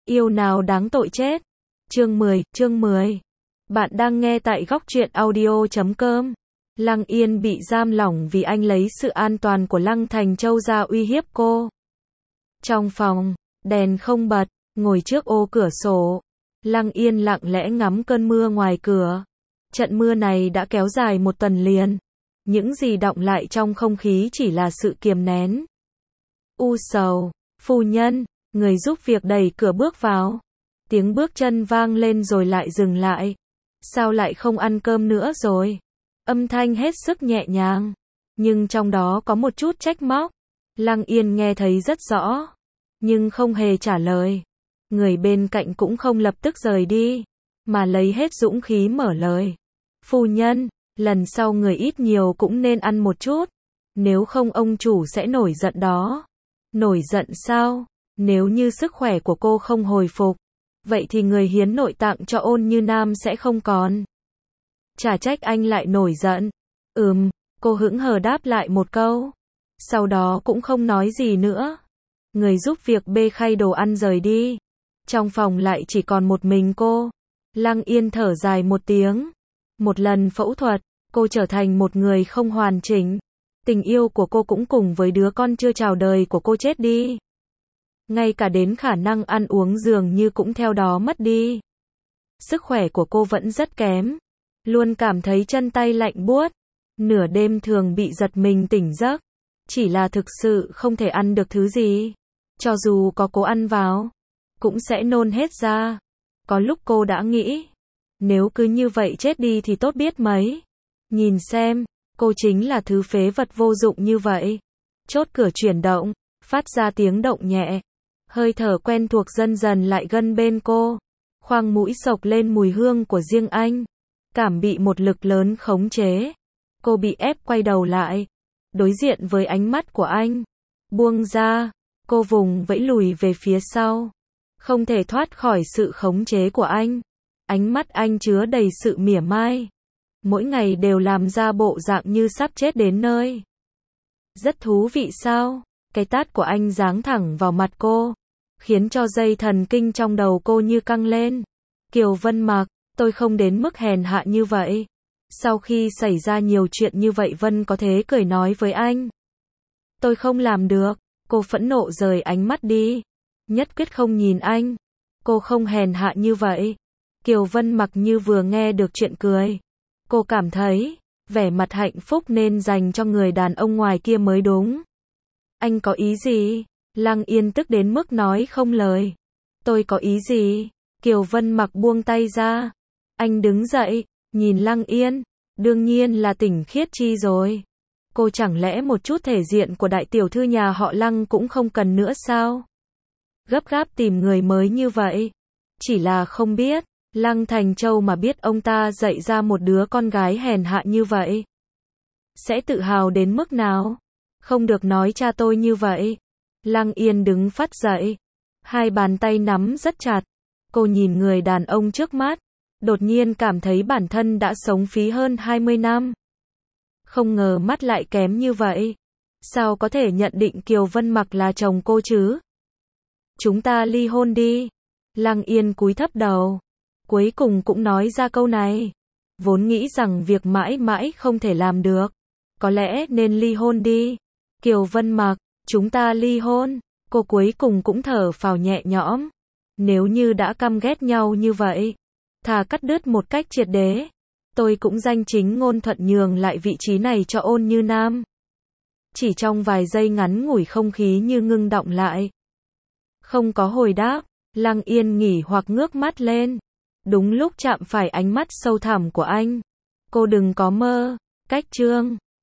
Yêu nào đáng tội chết. Chương 10. Bạn đang nghe tại góc truyện audio.com. Lăng Yên bị giam lỏng vì anh lấy sự an toàn của Lăng Thành Châu ra uy hiếp cô. Trong phòng, đèn không bật, ngồi trước ô cửa sổ. Lăng Yên lặng lẽ ngắm cơn mưa ngoài cửa. Trận mưa này đã kéo dài một tuần liền. Những gì đọng lại trong không khí chỉ là sự kiềm nén. U sầu, phu nhân, người giúp việc đẩy cửa bước vào. Tiếng bước chân vang lên rồi lại dừng lại. Sao lại không ăn cơm nữa rồi? Âm thanh hết sức nhẹ nhàng, nhưng trong đó có một chút trách móc. Lăng Yên nghe thấy rất rõ, nhưng không hề trả lời. Người bên cạnh cũng không lập tức rời đi, mà lấy hết dũng khí mở lời. Phu nhân, lần sau người ít nhiều cũng nên ăn một chút, nếu không ông chủ sẽ nổi giận đó. Nổi giận sao? Nếu như sức khỏe của cô không hồi phục, vậy thì người hiến nội tạng cho Ôn Như Nam sẽ không còn. Chả trách anh lại nổi giận. Cô hững hờ đáp lại một câu. Sau đó cũng không nói gì nữa. Người giúp việc bê khay đồ ăn rời đi. Trong phòng lại chỉ còn một mình cô. Lăng Yên thở dài một tiếng. Một lần phẫu thuật, cô trở thành một người không hoàn chỉnh. Tình yêu của cô cũng cùng với đứa con chưa chào đời của cô chết đi. Ngay cả đến khả năng ăn uống dường như cũng theo đó mất đi. Sức khỏe của cô vẫn rất kém. Luôn cảm thấy chân tay lạnh buốt. Nửa đêm thường bị giật mình tỉnh giấc. Chỉ là thực sự không thể ăn được thứ gì. Cho dù có cố ăn vào, cũng sẽ nôn hết ra. Có lúc cô đã nghĩ, nếu cứ như vậy chết đi thì tốt biết mấy. Nhìn xem, cô chính là thứ phế vật vô dụng như vậy. Chốt cửa chuyển động, phát ra tiếng động nhẹ. Hơi thở quen thuộc dần dần lại gần bên cô. Khoang mũi xộc lên mùi hương của riêng anh. Cảm bị một lực lớn khống chế. Cô bị ép quay đầu lại. Đối diện với ánh mắt của anh. Buông ra. Cô vùng vẫy lùi về phía sau. Không thể thoát khỏi sự khống chế của anh. Ánh mắt anh chứa đầy sự mỉa mai. Mỗi ngày đều làm ra bộ dạng như sắp chết đến nơi. Rất thú vị sao? Cái tát của anh giáng thẳng vào mặt cô, khiến cho dây thần kinh trong đầu cô như căng lên. Kiều Vân Mặc, tôi không đến mức hèn hạ như vậy. Sau khi xảy ra nhiều chuyện như vậy Vân có thế cười nói với anh. Tôi không làm được. Cô phẫn nộ rời ánh mắt đi. Nhất quyết không nhìn anh. Cô không hèn hạ như vậy. Kiều Vân Mặc như vừa nghe được chuyện cười. Cô cảm thấy, vẻ mặt hạnh phúc nên dành cho người đàn ông ngoài kia mới đúng. Anh có ý gì? Lăng Yên tức đến mức nói không lời. Tôi có ý gì? Kiều Vân Mặc buông tay ra. Anh đứng dậy, nhìn Lăng Yên. Đương nhiên là Tỉnh Khiết Chi rồi. Cô chẳng lẽ một chút thể diện của đại tiểu thư nhà họ Lăng cũng không cần nữa sao? Gấp gáp tìm người mới như vậy. Chỉ là không biết, Lăng Thành Châu mà biết ông ta dạy ra một đứa con gái hèn hạ như vậy, sẽ tự hào đến mức nào? Không được nói cha tôi như vậy. Lăng Yên đứng phắt dậy. Hai bàn tay nắm rất chặt. Cô nhìn người đàn ông trước mắt. Đột nhiên cảm thấy bản thân đã sống phí hơn 20 năm. Không ngờ mắt lại kém như vậy. Sao có thể nhận định Kiều Vân Mặc là chồng cô chứ? Chúng ta ly hôn đi. Lăng Yên cúi thấp đầu. Cuối cùng cũng nói ra câu này. Vốn nghĩ rằng việc mãi mãi không thể làm được. Có lẽ nên ly hôn đi. Kiều Vân Mặc, chúng ta ly hôn. Cô cuối cùng cũng thở phào nhẹ nhõm. Nếu như đã căm ghét nhau như vậy, thà cắt đứt một cách triệt để. Tôi cũng danh chính ngôn thuận nhường lại vị trí này cho Ôn Như Nam. Chỉ trong vài giây ngắn ngủi không khí như ngưng đọng lại. Không có hồi đáp, Lăng Yên nghỉ hoặc ngước mắt lên. Đúng lúc chạm phải ánh mắt sâu thẳm của anh. Cô đừng có mơ, cách chương.